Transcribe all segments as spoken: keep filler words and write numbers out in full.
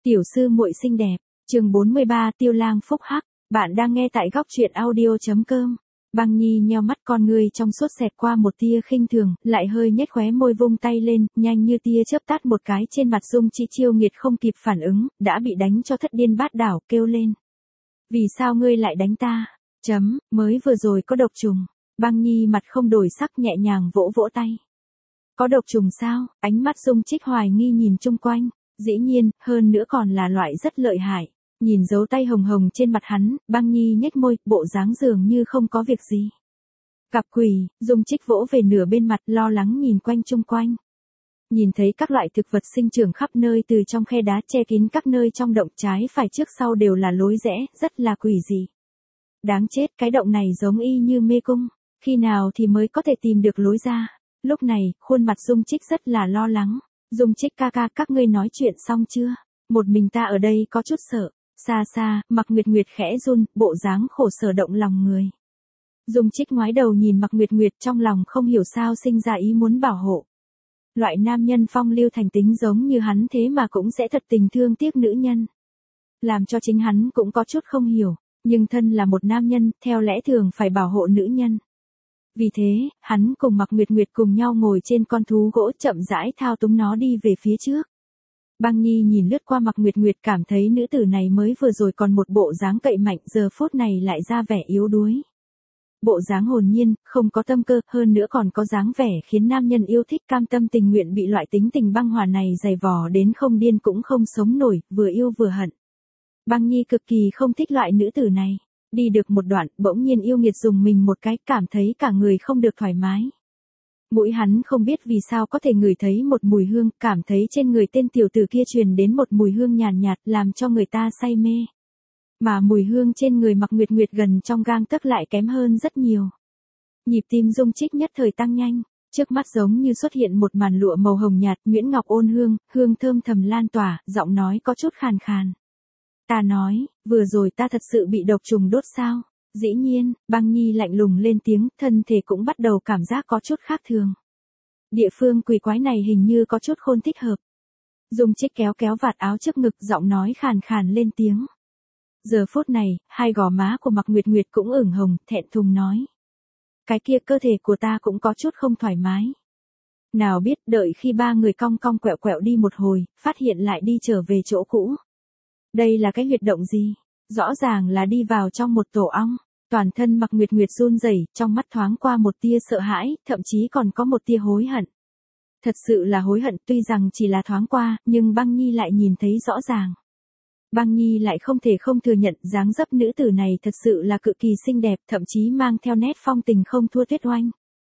Tiểu sư muội xinh đẹp, chương bốn mươi ba Tiêu Lang phúc hắc, bạn đang nghe tại góc truyện audio.com. Băng Nhi nheo mắt, con ngươi trong suốt xẹt qua một tia khinh thường, lại hơi nhếch khóe môi, vung tay lên, nhanh như tia chớp tát một cái trên mặt Dung Chi. Chiêu Nghiệt không kịp phản ứng, đã bị đánh cho thất điên bát đảo, kêu lên. Vì sao ngươi lại đánh ta? Chấm, mới vừa rồi có độc trùng. Băng Nhi mặt không đổi sắc, nhẹ nhàng vỗ vỗ tay. Có độc trùng sao? Ánh mắt Dung Trích hoài nghi nhìn chung quanh. Dĩ nhiên, hơn nữa còn là loại rất lợi hại. Nhìn dấu tay hồng hồng trên mặt hắn, Băng Nhi nhếch môi, bộ dáng dường như không có việc gì. Cặp quỷ, Dung Trích vỗ về nửa bên mặt, lo lắng nhìn quanh chung quanh. Nhìn thấy các loại thực vật sinh trưởng khắp nơi, từ trong khe đá che kín các nơi trong động, trái phải trước sau đều là lối rẽ, rất là quỷ dị. Đáng chết, cái động này giống y như mê cung, khi nào thì mới có thể tìm được lối ra. Lúc này, khuôn mặt Dung Trích rất là lo lắng. Dung Trích ca ca, các ngươi nói chuyện xong chưa? Một mình ta ở đây có chút sợ. Xa xa, Mạc Nguyệt Nguyệt khẽ run, bộ dáng khổ sở động lòng người. Dung Trích ngoái đầu nhìn Mạc Nguyệt Nguyệt, trong lòng không hiểu sao sinh ra ý muốn bảo hộ. Loại nam nhân phong lưu thành tính giống như hắn thế mà cũng sẽ thật tình thương tiếc nữ nhân. Làm cho chính hắn cũng có chút không hiểu, nhưng thân là một nam nhân, theo lẽ thường phải bảo hộ nữ nhân. Vì thế, hắn cùng Mạc Nguyệt Nguyệt cùng nhau ngồi trên con thú gỗ, chậm rãi thao túng nó đi về phía trước. Băng Nhi nhìn lướt qua Mạc Nguyệt Nguyệt, cảm thấy nữ tử này mới vừa rồi còn một bộ dáng cậy mạnh, giờ phút này lại ra vẻ yếu đuối. Bộ dáng hồn nhiên, không có tâm cơ, hơn nữa còn có dáng vẻ khiến nam nhân yêu thích, cam tâm tình nguyện bị loại tính tình băng hỏa này giày vò đến không điên cũng không sống nổi, vừa yêu vừa hận. Băng Nhi cực kỳ không thích loại nữ tử này. Đi được một đoạn, bỗng nhiên Yêu Nghiệt dùng mình một cái, cảm thấy cả người không được thoải mái. Mũi hắn không biết vì sao có thể ngửi thấy một mùi hương, cảm thấy trên người tên tiểu tử kia truyền đến một mùi hương nhàn nhạt, nhạt, làm cho người ta say mê. Mà mùi hương trên người Mạc Nguyệt Nguyệt gần trong gang tấc lại kém hơn rất nhiều. Nhịp tim Dung Trích nhất thời tăng nhanh, trước mắt giống như xuất hiện một màn lụa màu hồng nhạt, nhuyễn ngọc ôn hương, hương thơm thầm lan tỏa, giọng nói có chút khàn khàn. Ta nói, vừa rồi ta thật sự bị độc trùng đốt sao? Dĩ nhiên, Băng Nhi lạnh lùng lên tiếng, thân thể cũng bắt đầu cảm giác có chút khác thường. Địa phương quỷ quái này hình như có chút không thích hợp. Dung Trích kéo kéo vạt áo trước ngực, giọng nói khàn khàn lên tiếng. Giờ phút này, hai gò má của Mạc Nguyệt Nguyệt cũng ửng hồng, thẹn thùng nói. Cái kia cơ thể của ta cũng có chút không thoải mái. Nào biết, đợi khi ba người cong cong quẹo quẹo đi một hồi, phát hiện lại đi trở về chỗ cũ. Đây là cái huyệt động gì? Rõ ràng là đi vào trong một tổ ong. Toàn thân Mạc Nguyệt Nguyệt run rẩy, trong mắt thoáng qua một tia sợ hãi, thậm chí còn có một tia hối hận. Thật sự là hối hận, tuy rằng chỉ là thoáng qua, nhưng Băng Nhi lại nhìn thấy rõ ràng. Băng Nhi lại không thể không thừa nhận, dáng dấp nữ tử này thật sự là cực kỳ xinh đẹp, thậm chí mang theo nét phong tình không thua Tuyết Oanh.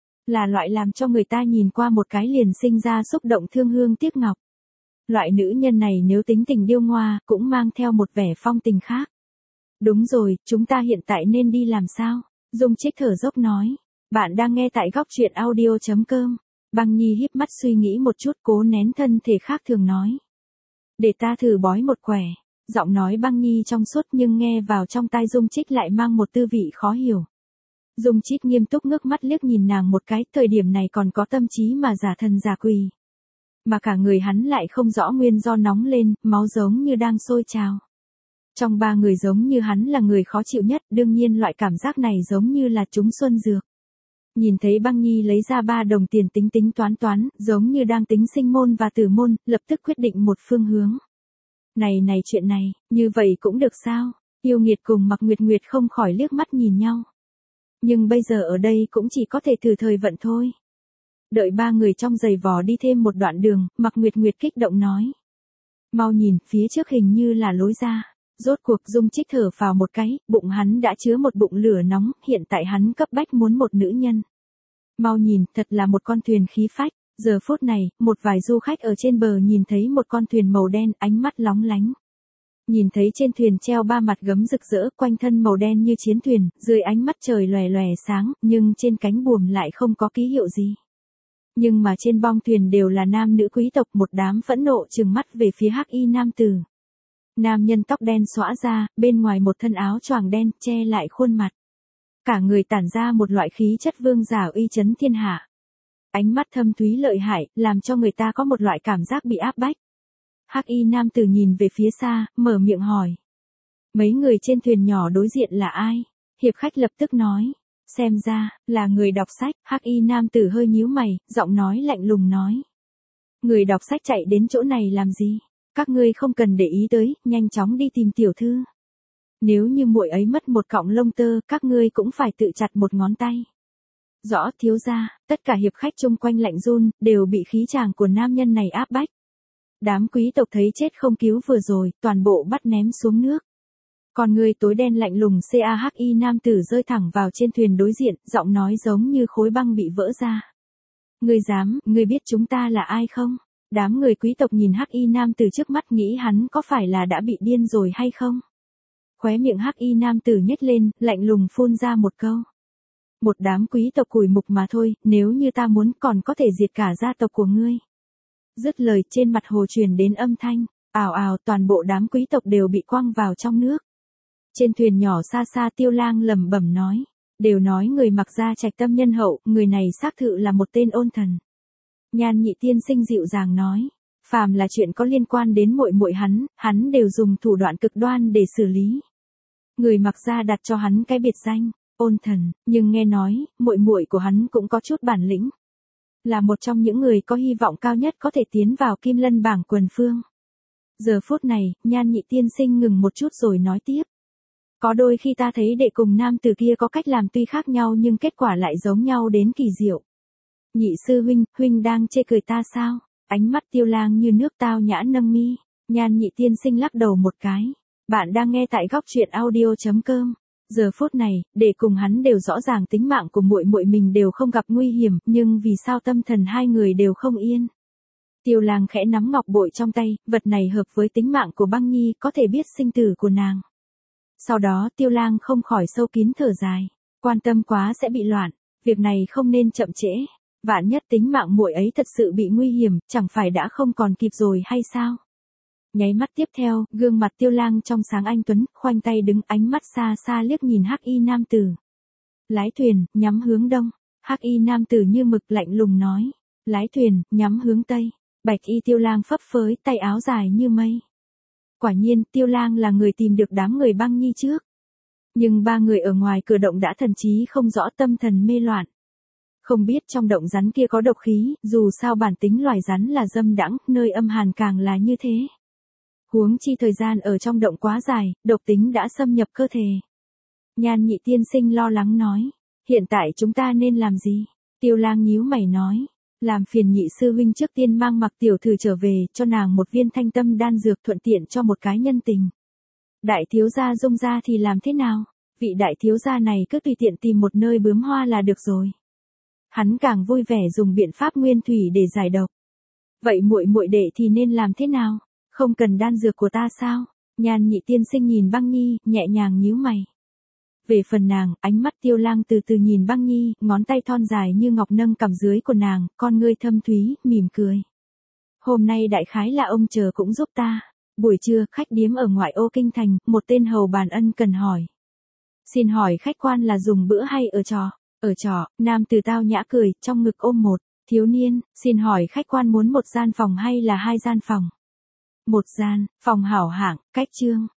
Là loại làm cho người ta nhìn qua một cái liền sinh ra xúc động thương hương tiếc ngọc. Loại nữ nhân này nếu tính tình điêu ngoa, cũng mang theo một vẻ phong tình khác. Đúng rồi, chúng ta hiện tại nên đi làm sao? Dung Trích thở dốc nói. Bạn đang nghe tại góc truyện audio.com. Băng Nhi híp mắt suy nghĩ một chút, cố nén thân thể khác thường nói. Để ta thử bói một quẻ. Giọng nói Băng Nhi trong suốt nhưng nghe vào trong tai Dung Trích lại mang một tư vị khó hiểu. Dung Trích nghiêm túc ngước mắt liếc nhìn nàng một cái, thời điểm này còn có tâm trí mà giả thần giả quỷ. Mà cả người hắn lại không rõ nguyên do nóng lên, máu giống như đang sôi trào. Trong ba người giống như hắn là người khó chịu nhất, đương nhiên loại cảm giác này giống như là trúng xuân dược. Nhìn thấy Băng Nhi lấy ra ba đồng tiền tính tính toán toán, giống như đang tính sinh môn và tử môn, lập tức quyết định một phương hướng. Này này chuyện này, như vậy cũng được sao? Yêu Nghiệt cùng Mạc Nguyệt Nguyệt không khỏi liếc mắt nhìn nhau. Nhưng bây giờ ở đây cũng chỉ có thể thử thời vận thôi. Đợi ba người trong giày vò đi thêm một đoạn đường, Mạc Nguyệt Nguyệt kích động nói. Mau nhìn, phía trước hình như là lối ra. Rốt cuộc Dung Trích thở vào một cái, bụng hắn đã chứa một bụng lửa nóng, hiện tại hắn cấp bách muốn một nữ nhân. Mau nhìn, thật là một con thuyền khí phách. Giờ phút này, một vài du khách ở trên bờ nhìn thấy một con thuyền màu đen, ánh mắt lóng lánh. Nhìn thấy trên thuyền treo ba mặt gấm rực rỡ, quanh thân màu đen như chiến thuyền, dưới ánh mắt trời lòe lòe sáng, nhưng trên cánh buồm lại không có ký hiệu gì. Nhưng mà trên bong thuyền đều là nam nữ quý tộc, một đám phẫn nộ trừng mắt về phía hắc y nam tử. Nam nhân tóc đen xõa ra, bên ngoài một thân áo choàng đen, che lại khuôn mặt. Cả người tản ra một loại khí chất vương giả uy chấn thiên hạ. Ánh mắt thâm thúy lợi hại, làm cho người ta có một loại cảm giác bị áp bách. Hắc y nam tử nhìn về phía xa, mở miệng hỏi. Mấy người trên thuyền nhỏ đối diện là ai? Hiệp khách lập tức nói. Xem ra, là người đọc sách. Hắc y nam tử hơi nhíu mày, giọng nói lạnh lùng nói. Người đọc sách chạy đến chỗ này làm gì? Các ngươi không cần để ý tới, nhanh chóng đi tìm tiểu thư. Nếu như muội ấy mất một cọng lông tơ, các ngươi cũng phải tự chặt một ngón tay. Rõ thiếu gia, tất cả hiệp khách chung quanh lạnh run, đều bị khí chàng của nam nhân này áp bách. Đám quý tộc thấy chết không cứu vừa rồi, toàn bộ bắt ném xuống nước. Còn người tối đen lạnh lùng cahI nam tử rơi thẳng vào trên thuyền đối diện, giọng nói giống như khối băng bị vỡ ra. Ngươi dám, ngươi biết chúng ta là ai không? Đám người quý tộc nhìn Hắc y nam tử trước mắt nghĩ hắn có phải là đã bị điên rồi hay không? Khóe miệng Hắc y nam tử nhếch lên, lạnh lùng phun ra một câu. Một đám quý tộc cùi mục mà thôi, nếu như ta muốn còn có thể diệt cả gia tộc của ngươi. Dứt lời trên mặt hồ truyền đến âm thanh, ào ào toàn bộ đám quý tộc đều bị quăng vào trong nước. Trên thuyền nhỏ xa xa Tiêu Lang lẩm bẩm nói, đều nói người mặc da trạch tâm nhân hậu, người này xác thự là một tên ôn thần. Nhan Nhị tiên sinh dịu dàng nói, phàm là chuyện có liên quan đến muội muội hắn, hắn đều dùng thủ đoạn cực đoan để xử lý. Người mặc da đặt cho hắn cái biệt danh, ôn thần, nhưng nghe nói, muội muội của hắn cũng có chút bản lĩnh. Là một trong những người có hy vọng cao nhất có thể tiến vào Kim Lân bảng quần phương. Giờ phút này, Nhan Nhị tiên sinh ngừng một chút rồi nói tiếp. Có đôi khi ta thấy đệ cùng nam tử kia có cách làm tuy khác nhau nhưng kết quả lại giống nhau đến kỳ diệu. Nhị sư huynh, huynh đang chê cười ta sao? Ánh mắt Tiêu Lang như nước tao nhã nâng mi. Nhan Nhị tiên sinh lắc đầu một cái. Bạn đang nghe tại góc truyện audio chấm com. Giờ phút này, đệ cùng hắn đều rõ ràng tính mạng của muội muội mình đều không gặp nguy hiểm, nhưng vì sao tâm thần hai người đều không yên? Tiêu Lang khẽ nắm ngọc bội trong tay, vật này hợp với tính mạng của Băng Nhi, có thể biết sinh tử của nàng. Sau đó Tiêu Lang không khỏi sâu kín thở dài, quan tâm quá sẽ bị loạn, việc này không nên chậm trễ, vạn nhất tính mạng muội ấy thật sự bị nguy hiểm, chẳng phải đã không còn kịp rồi hay sao? Nháy mắt tiếp theo, gương mặt Tiêu Lang trong sáng anh tuấn, khoanh tay đứng, ánh mắt xa xa liếc nhìn Hắc y nam tử. Lái thuyền, nhắm hướng đông. Hắc y nam tử như mực lạnh lùng nói, lái thuyền, nhắm hướng tây. Bạch y Tiêu Lang phấp phới, tay áo dài như mây. Quả nhiên, Tiêu Lang là người tìm được đám người Băng Nhi trước. Nhưng ba người ở ngoài cửa động đã thần trí không rõ, tâm thần mê loạn. Không biết trong động rắn kia có độc khí, dù sao bản tính loài rắn là dâm đãng, nơi âm hàn càng là như thế. Huống chi thời gian ở trong động quá dài, độc tính đã xâm nhập cơ thể. Nhan Nhị tiên sinh lo lắng nói, hiện tại chúng ta nên làm gì? Tiêu Lang nhíu mày nói, làm phiền Nhị sư huynh trước tiên mang Mặc tiểu thư trở về, cho nàng một viên thanh tâm đan dược, thuận tiện cho một cái nhân tình. Đại thiếu gia Dung gia thì làm thế nào? Vị đại thiếu gia này cứ tùy tiện tìm một nơi bướm hoa là được rồi. Hắn càng vui vẻ dùng biện pháp nguyên thủy để giải độc. Vậy muội muội đệ thì nên làm thế nào? Không cần đan dược của ta sao? Nhan Nhị tiên sinh nhìn Băng Nhi, nhẹ nhàng nhíu mày. Về phần nàng, ánh mắt Tiêu Lang từ từ nhìn Băng Nhi, ngón tay thon dài như ngọc nâng cằm dưới của nàng, con ngươi thâm thúy, mỉm cười. Hôm nay đại khái là ông chờ cũng giúp ta. Buổi trưa, khách điếm ở ngoại ô kinh thành, một tên hầu bàn ân cần hỏi. Xin hỏi khách quan là dùng bữa hay ở trọ? Ở trọ, nam từ tao nhã cười, trong ngực ôm một thiếu niên, xin hỏi khách quan muốn một gian phòng hay là hai gian phòng? Một gian, phòng hảo hạng, cách trương.